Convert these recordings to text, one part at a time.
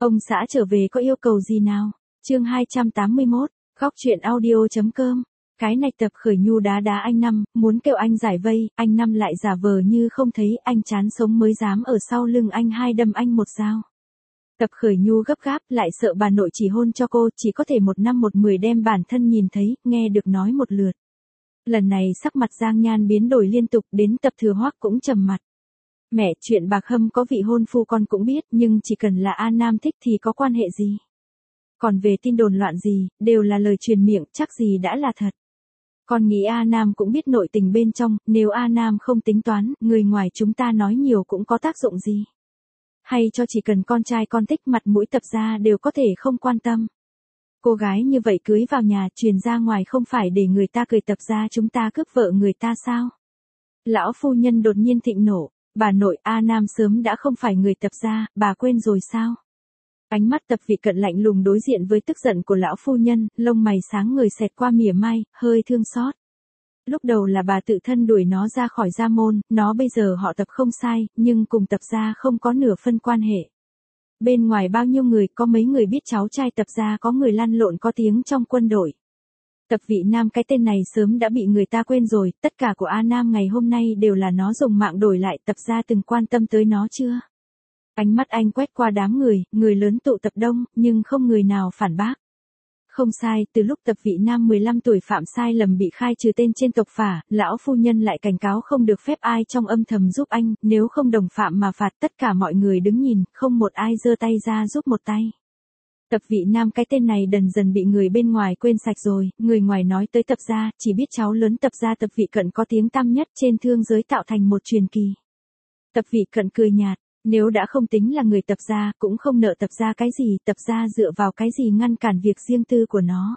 Ông xã trở về có yêu cầu gì nào? Chương 281, góc truyện audio.com. Cái này Tập Khởi Nhu đá đá anh Năm, muốn kêu anh giải vây, anh Năm lại giả vờ như không thấy, anh chán sống mới dám ở sau lưng anh hai đâm anh một dao. Tập Khởi Nhu gấp gáp, lại sợ bà nội chỉ hôn cho cô, chỉ có thể một năm một mười đem bản thân nhìn thấy, nghe được nói một lượt. Lần này sắc mặt Giang Nhan biến đổi liên tục, đến Tập Thừa Hoắc cũng trầm mặt. Mẹ, chuyện Bạc Hâm có vị hôn phu con cũng biết, nhưng chỉ cần là A Nam thích thì có quan hệ gì. Còn về tin đồn loạn gì, đều là lời truyền miệng, chắc gì đã là thật. Con nghĩ A Nam cũng biết nội tình bên trong, nếu A Nam không tính toán, người ngoài chúng ta nói nhiều cũng có tác dụng gì. Hay cho chỉ cần con trai con thích mặt mũi Tập gia đều có thể không quan tâm. Cô gái như vậy cưới vào nhà truyền ra ngoài không phải để người ta cười Tập gia chúng ta cướp vợ người ta sao? Lão phu nhân đột nhiên thịnh nộ, bà nội A Nam sớm đã không phải người Tập gia, bà quên rồi sao? Ánh mắt Tập Vị Cận lạnh lùng đối diện với tức giận của lão phu nhân, lông mày sáng người xẹt qua mỉa mai, hơi thương xót. Lúc đầu là bà tự thân đuổi nó ra khỏi gia môn, nó bây giờ họ Tập không sai, nhưng cùng Tập gia không có nửa phân quan hệ. Bên ngoài bao nhiêu người, có mấy người biết cháu trai Tập gia có người lăn lộn có tiếng trong quân đội. Tập Vị Nam cái tên này sớm đã bị người ta quên rồi, tất cả của A Nam ngày hôm nay đều là nó dùng mạng đổi lại, Tập gia từng quan tâm tới nó chưa? Ánh mắt anh quét qua đám người lớn tụ tập đông, nhưng không người nào phản bác. Không sai, từ lúc Tập Vị Nam 15 tuổi phạm sai lầm bị khai trừ tên trên tộc phả, lão phu nhân lại cảnh cáo không được phép ai trong âm thầm giúp anh, nếu không đồng phạm mà phạt, tất cả mọi người đứng nhìn, không một ai giơ tay ra giúp một tay. Tập Vị Nam cái tên này dần dần bị người bên ngoài quên sạch rồi, người ngoài nói tới Tập gia, chỉ biết cháu lớn Tập gia Tập Vị Cận có tiếng tăm nhất trên thương giới tạo thành một truyền kỳ. Tập Vị Cận cười nhạt. Nếu đã không tính là người Tập gia, cũng không nợ Tập gia cái gì, Tập gia dựa vào cái gì ngăn cản việc riêng tư của nó.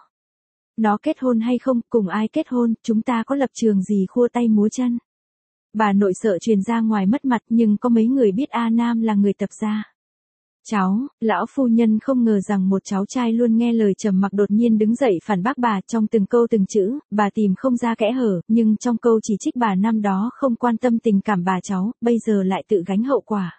Nó kết hôn hay không, cùng ai kết hôn, chúng ta có lập trường gì khua tay múa chân. Bà nội sợ truyền ra ngoài mất mặt nhưng có mấy người biết A Nam là người Tập gia. Cháu, lão phu nhân không ngờ rằng một cháu trai luôn nghe lời trầm mặc đột nhiên đứng dậy phản bác bà trong từng câu từng chữ, bà tìm không ra kẽ hở, nhưng trong câu chỉ trích bà năm đó không quan tâm tình cảm bà cháu, bây giờ lại tự gánh hậu quả.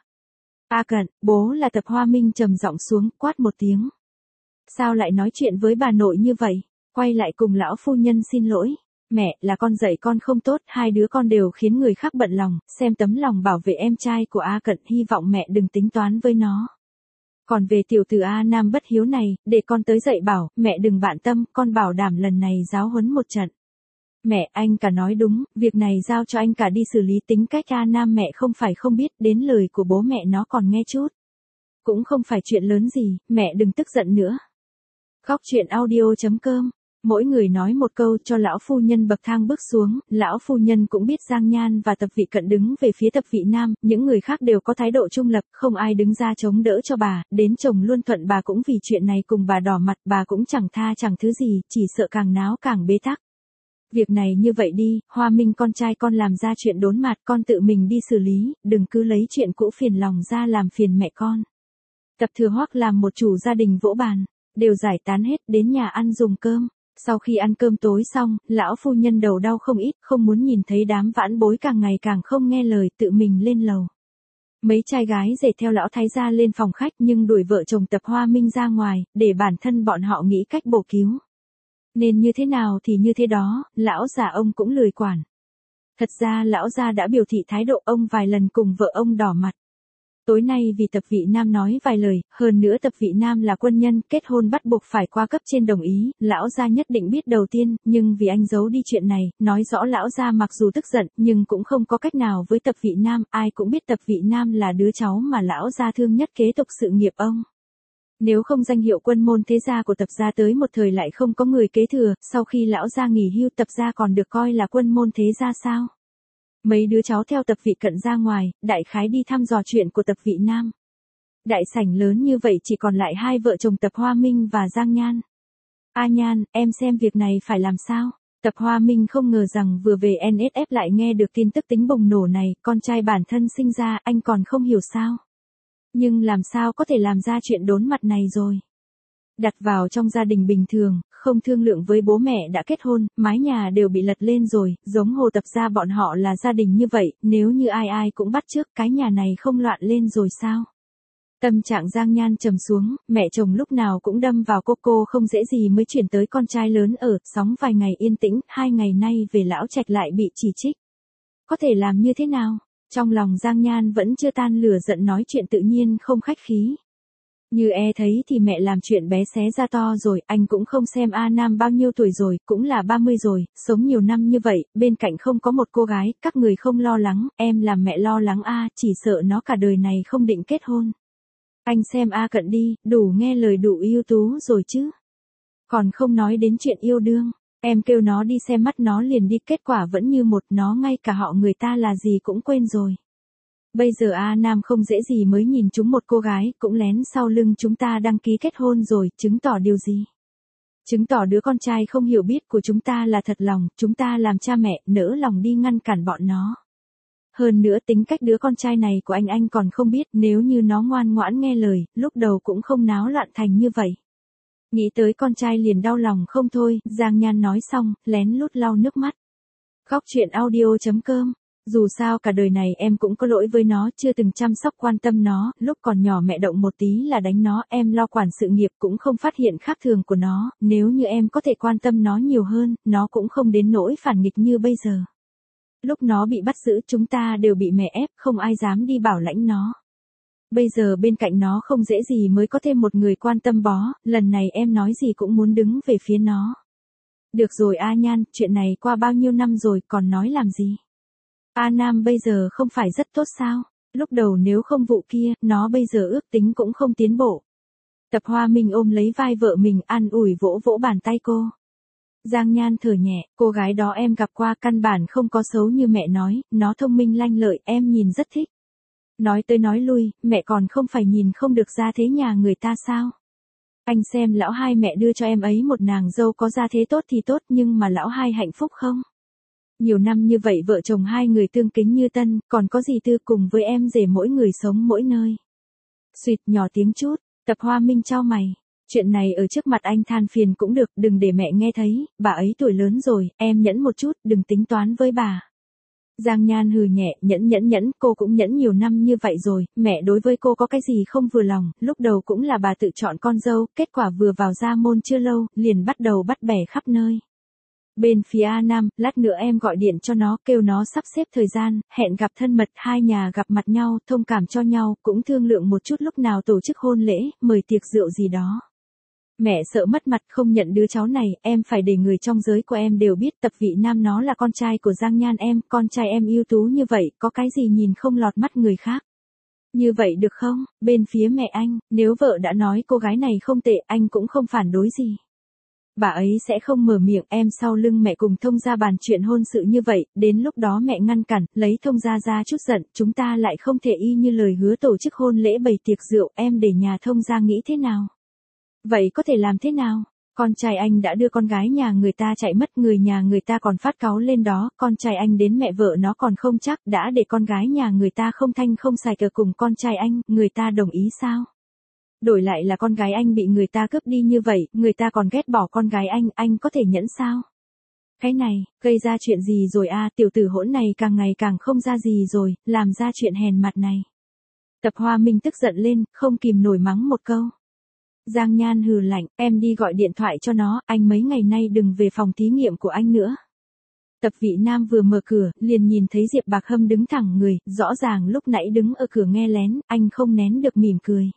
A Cận, bố là Tập Hoa Minh trầm giọng xuống, quát một tiếng. Sao lại nói chuyện với bà nội như vậy? Quay lại cùng lão phu nhân xin lỗi. Mẹ, là con dạy con không tốt, hai đứa con đều khiến người khác bận lòng, xem tấm lòng bảo vệ em trai của A Cận, hy vọng mẹ đừng tính toán với nó. Còn về tiểu tử A Nam bất hiếu này, để con tới dạy bảo, mẹ đừng bận tâm, con bảo đảm lần này giáo huấn một trận. Mẹ, anh cả nói đúng, việc này giao cho anh cả đi xử lý, tính cách A Nam mẹ không phải không biết, đến lời của bố mẹ nó còn nghe chút. Cũng không phải chuyện lớn gì, mẹ đừng tức giận nữa. Góc truyện audio.com. Mỗi người nói một câu cho lão phu nhân bậc thang bước xuống, lão phu nhân cũng biết Giang Nhan và Tập Vị Cận đứng về phía Tập Vị Nam, những người khác đều có thái độ trung lập, không ai đứng ra chống đỡ cho bà, đến chồng luôn thuận bà cũng vì chuyện này cùng bà đỏ mặt, bà cũng chẳng tha chẳng thứ gì, chỉ sợ càng náo càng bế tắc. Việc này như vậy đi, Hoa Minh con trai con làm ra chuyện đốn mặt, con tự mình đi xử lý, đừng cứ lấy chuyện cũ phiền lòng ra làm phiền mẹ con. Tập Thừa Hoắc làm một chủ gia đình vỗ bàn, đều giải tán hết, đến nhà ăn dùng cơm. Sau khi ăn cơm tối xong, lão phu nhân đầu đau không ít, không muốn nhìn thấy đám vãn bối càng ngày càng không nghe lời, tự mình lên lầu. Mấy trai gái rể theo lão thái gia lên phòng khách nhưng đuổi vợ chồng Tập Hoa Minh ra ngoài, để bản thân bọn họ nghĩ cách bổ cứu. Nên như thế nào thì như thế đó, lão già ông cũng lười quản. Thật ra lão gia đã biểu thị thái độ, ông vài lần cùng vợ ông đỏ mặt. Tối nay vì Tập Vị Nam nói vài lời, hơn nữa Tập Vị Nam là quân nhân, kết hôn bắt buộc phải qua cấp trên đồng ý, lão gia nhất định biết đầu tiên, nhưng vì anh giấu đi chuyện này, nói rõ lão gia mặc dù tức giận, nhưng cũng không có cách nào với Tập Vị Nam, ai cũng biết Tập Vị Nam là đứa cháu mà lão gia thương nhất kế tục sự nghiệp ông. Nếu không danh hiệu quân môn thế gia của Tập gia tới một thời lại không có người kế thừa, sau khi lão gia nghỉ hưu Tập gia còn được coi là quân môn thế gia sao? Mấy đứa cháu theo Tập Vị Cận ra ngoài, đại khái đi thăm dò chuyện của Tập Vị Nam. Đại sảnh lớn như vậy chỉ còn lại hai vợ chồng Tập Hoa Minh và Giang Nhan. A Nhan, em xem việc này phải làm sao? Tập Hoa Minh không ngờ rằng vừa về NSF lại nghe được tin tức tính bùng nổ này, con trai bản thân sinh ra, anh còn không hiểu sao? Nhưng làm sao có thể làm ra chuyện đốn mặt này rồi? Đặt vào trong gia đình bình thường, không thương lượng với bố mẹ đã kết hôn, mái nhà đều bị lật lên rồi, giống Hồ Tập gia bọn họ là gia đình như vậy, nếu như ai ai cũng bắt chước cái nhà này không loạn lên rồi sao? Tâm trạng Giang Nhan trầm xuống, mẹ chồng lúc nào cũng đâm vào cô không dễ gì mới chuyển tới con trai lớn ở, sóng vài ngày yên tĩnh, 2 ngày nay về lão trạch lại bị chỉ trích. Có thể làm như thế nào? Trong lòng Giang Nhan vẫn chưa tan lửa giận nói chuyện tự nhiên không khách khí. Như thấy thì mẹ làm chuyện bé xé ra to rồi, anh cũng không xem A Nam bao nhiêu tuổi rồi, cũng là 30 rồi, sống nhiều năm như vậy, bên cạnh không có một cô gái, các người không lo lắng, em làm mẹ lo lắng a, chỉ sợ nó cả đời này không định kết hôn. Anh xem A Cận đi, đủ nghe lời đủ ưu tú rồi chứ. Còn không nói đến chuyện yêu đương, em kêu nó đi xem mắt nó liền đi, kết quả vẫn như một, nó ngay cả họ người ta là gì cũng quên rồi. Bây giờ A Nam không dễ gì mới nhìn chúng một cô gái, cũng lén sau lưng chúng ta đăng ký kết hôn rồi, chứng tỏ điều gì? Chứng tỏ đứa con trai không hiểu biết của chúng ta là thật lòng, chúng ta làm cha mẹ, nỡ lòng đi ngăn cản bọn nó. Hơn nữa tính cách đứa con trai này của anh còn không biết, nếu như nó ngoan ngoãn nghe lời, lúc đầu cũng không náo loạn thành như vậy. Nghĩ tới con trai liền đau lòng không thôi, Giang Nhan nói xong, lén lút lau nước mắt. Khóc chuyện audio.com. Dù sao cả đời này em cũng có lỗi với nó, chưa từng chăm sóc quan tâm nó, lúc còn nhỏ mẹ động một tí là đánh nó, em lo quản sự nghiệp cũng không phát hiện khác thường của nó, nếu như em có thể quan tâm nó nhiều hơn, nó cũng không đến nỗi phản nghịch như bây giờ. Lúc nó bị bắt giữ chúng ta đều bị mẹ ép, không ai dám đi bảo lãnh nó. Bây giờ bên cạnh nó không dễ gì mới có thêm một người quan tâm bó, lần này em nói gì cũng muốn đứng về phía nó. Được rồi A Nhan, chuyện này qua bao nhiêu năm rồi còn nói làm gì? A Nam bây giờ không phải rất tốt sao? Lúc đầu nếu không vụ kia, nó bây giờ ước tính cũng không tiến bộ. Tập Hoa Minh ôm lấy vai vợ mình an ủi vỗ vỗ bàn tay cô. Giang Nhan thở nhẹ, cô gái đó em gặp qua căn bản không có xấu như mẹ nói, nó thông minh lanh lợi, em nhìn rất thích. Nói tới nói lui, mẹ còn không phải nhìn không được gia thế nhà người ta sao? Anh xem lão hai mẹ đưa cho em ấy một nàng dâu có gia thế tốt thì tốt, nhưng mà lão hai hạnh phúc không? Nhiều năm như vậy vợ chồng hai người tương kính như tân, còn có gì tư cùng với em rể mỗi người sống mỗi nơi. Xuyệt nhỏ tiếng chút, Tập Hoa Minh chau mày. Chuyện này ở trước mặt anh than phiền cũng được, đừng để mẹ nghe thấy, bà ấy tuổi lớn rồi, em nhẫn một chút, đừng tính toán với bà. Giang Nhan hừ nhẹ, nhẫn, cô cũng nhẫn nhiều năm như vậy rồi, mẹ đối với cô có cái gì không vừa lòng, lúc đầu cũng là bà tự chọn con dâu, kết quả vừa vào gia môn chưa lâu, liền bắt đầu bắt bẻ khắp nơi. Bên phía A Nam, lát nữa em gọi điện cho nó, kêu nó sắp xếp thời gian, hẹn gặp thân mật, hai nhà gặp mặt nhau, thông cảm cho nhau, cũng thương lượng một chút lúc nào tổ chức hôn lễ, mời tiệc rượu gì đó. Mẹ sợ mất mặt không nhận đứa cháu này, em phải để người trong giới của em đều biết Tập Vị Nam nó là con trai của Giang Nhan em, con trai em ưu tú như vậy, có cái gì nhìn không lọt mắt người khác. Như vậy được không? Bên phía mẹ anh, nếu vợ đã nói cô gái này không tệ, anh cũng không phản đối gì. Bà ấy sẽ không mở miệng, em sau lưng mẹ cùng thông gia bàn chuyện hôn sự như vậy, đến lúc đó mẹ ngăn cản, lấy thông gia ra chút giận, chúng ta lại không thể y như lời hứa tổ chức hôn lễ bày tiệc rượu, em để nhà thông gia nghĩ thế nào? Vậy có thể làm thế nào? Con trai anh đã đưa con gái nhà người ta chạy mất, người nhà người ta còn phát cáu lên đó, con trai anh đến mẹ vợ nó còn không chắc, đã để con gái nhà người ta không thanh không sài cờ cùng con trai anh, người ta đồng ý sao? Đổi lại là con gái anh bị người ta cướp đi như vậy, người ta còn ghét bỏ con gái anh có thể nhẫn sao? Cái này, gây ra chuyện gì rồi a, tiểu tử hỗn này càng ngày càng không ra gì rồi, làm ra chuyện hèn mặt này. Tập Hoa Minh tức giận lên, không kìm nổi mắng một câu. Giang Nhan hừ lạnh, em đi gọi điện thoại cho nó, anh mấy ngày nay đừng về phòng thí nghiệm của anh nữa. Tập Vị Nam vừa mở cửa, liền nhìn thấy Diệp Bạc Hâm đứng thẳng người, rõ ràng lúc nãy đứng ở cửa nghe lén, anh không nén được mỉm cười.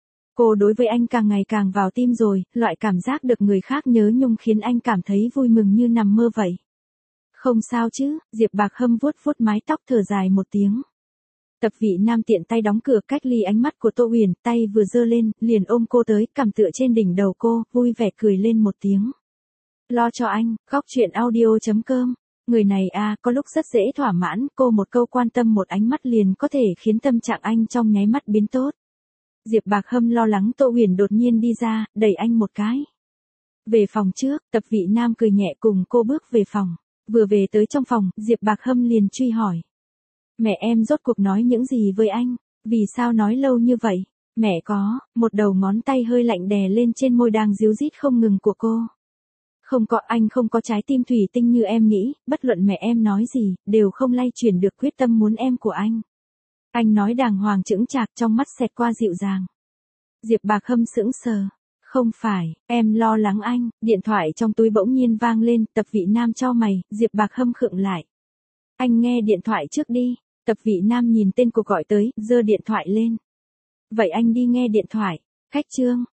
Cô đối với anh càng ngày càng vào tim rồi, loại cảm giác được người khác nhớ nhung khiến anh cảm thấy vui mừng như nằm mơ vậy. Không sao chứ, Diệp Bạc Hâm vuốt vuốt mái tóc thở dài một tiếng. Tập Vị Nam tiện tay đóng cửa cách ly ánh mắt của Tô Huyền, tay vừa giơ lên, liền ôm cô tới, cằm tựa trên đỉnh đầu cô, vui vẻ cười lên một tiếng. Lo cho anh, khóc chuyện audio.com. Người này có lúc rất dễ thỏa mãn, cô một câu quan tâm một ánh mắt liền có thể khiến tâm trạng anh trong nháy mắt biến tốt. Diệp Bạc Hâm lo lắng Tô Huyền đột nhiên đi ra, đẩy anh một cái. Về phòng trước, Tập Vị Nam cười nhẹ cùng cô bước về phòng. Vừa về tới trong phòng, Diệp Bạc Hâm liền truy hỏi. Mẹ em rốt cuộc nói những gì với anh? Vì sao nói lâu như vậy? Mẹ có, một đầu ngón tay hơi lạnh đè lên trên môi đang ríu rít không ngừng của cô. Không có, anh không có trái tim thủy tinh như em nghĩ, bất luận mẹ em nói gì, đều không lay chuyển được quyết tâm muốn em của anh. Anh nói đàng hoàng chững chạc trong mắt xẹt qua dịu dàng. Diệp Bạc Hâm sững sờ. Không phải, em lo lắng anh, điện thoại trong túi bỗng nhiên vang lên, Tập Vị Nam chau mày, Diệp Bạc Hâm khựng lại. Anh nghe điện thoại trước đi, Tập Vị Nam nhìn tên cuộc gọi tới, giơ điện thoại lên. Vậy anh đi nghe điện thoại, cách chương.